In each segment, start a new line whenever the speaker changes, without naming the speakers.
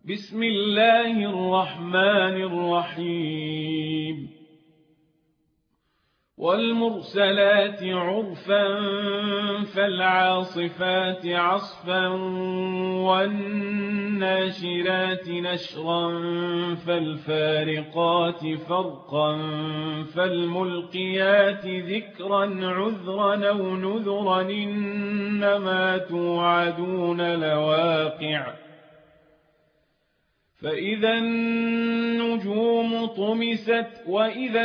بسم الله الرحمن الرحيم والمرسلات عرفا فالعاصفات عصفا والناشرات نشرا فالفارقات فرقا فالملقيات ذكرا عذرا أو نذرا إنما توعدون لواقع فإذا النجوم طمست وإذا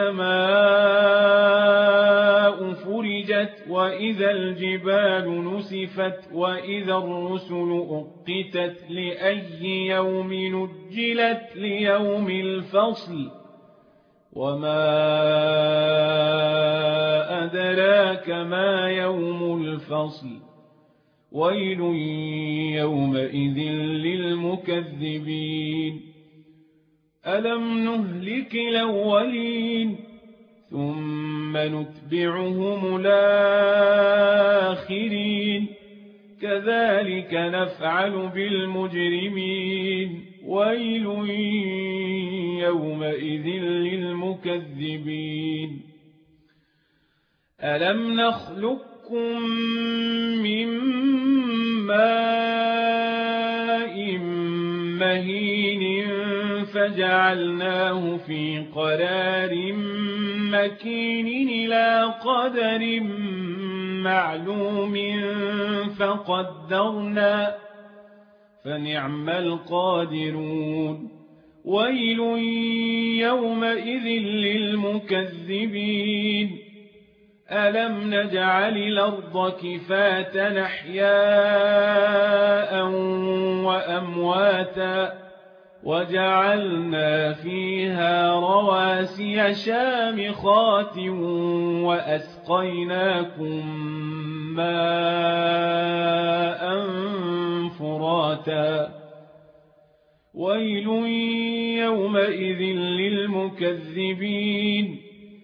السماء فرجت وإذا الجبال نسفت وإذا الرسل أقتت لأي يوم نجلت ليوم الفصل وما أدراك ما يوم الفصل ويل يومئذ للمكذبين ألم نهلك الأولين ثم نتبعهم الآخرين كذلك نفعل بالمجرمين ويل يومئذ للمكذبين ألم نخلقكم من ماء مهين فجعلناه في قرار مكين إلى قدر معلوم فقدرنا فنعم القادرون ويل يومئذ للمكذبين ألم نجعل الأرض كفاة أحياء وأمواتا وجعلنا فيها رواسي شامخات وأسقيناكم ماء فراتا ويل يومئذ للمكذبين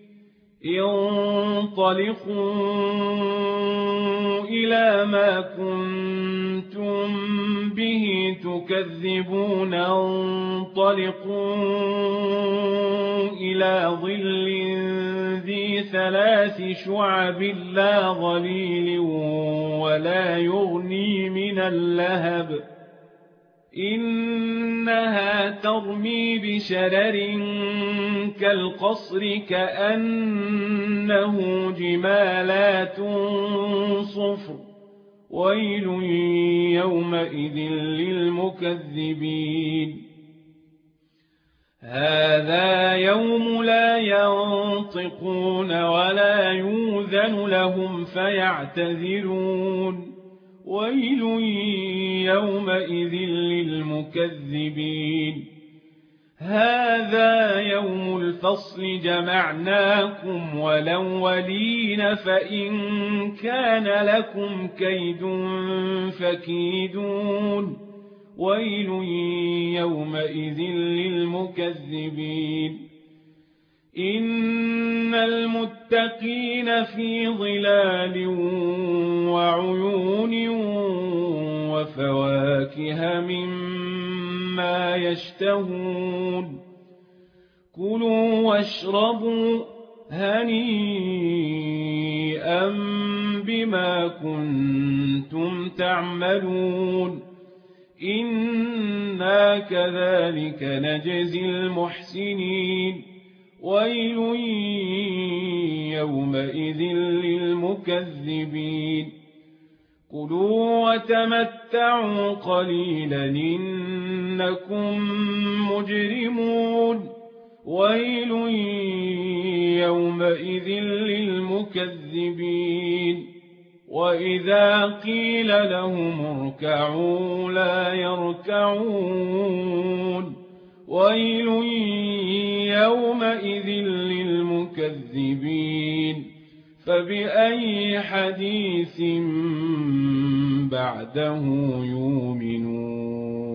انطلقوا إلى ما كنتم به تكذبون انطلقوا إلى ظل ذي 3 شعب لا ظليل ولا يغني من اللهب إنها ترمي بشرر كالقصر كأنه جمالات صفر ويل يومئذ للمكذبين هذا يوم لا ينطقون ولا يؤذن لهم فيعتذرون ويل يومئذ للمكذبين هذا يوم الفصل جمعناكم والأولين فإن كان لكم كيد فكيدون ويل يومئذ للمكذبين إن المتقين في ظلال وعيون وفواكه مما يشتهون كلوا واشربوا هنيئا بما كنتم تعملون إنا كذلك نجزي المحسنين ويل يومئذ للمكذبين كلوا وتمتعوا قليلا إنكم مجرمون ويل يومئذ للمكذبين وإذا قيل لهم اركعوا لا يركعون ويل يومئذ للمكذبين فبأي حديث بعده يؤمنون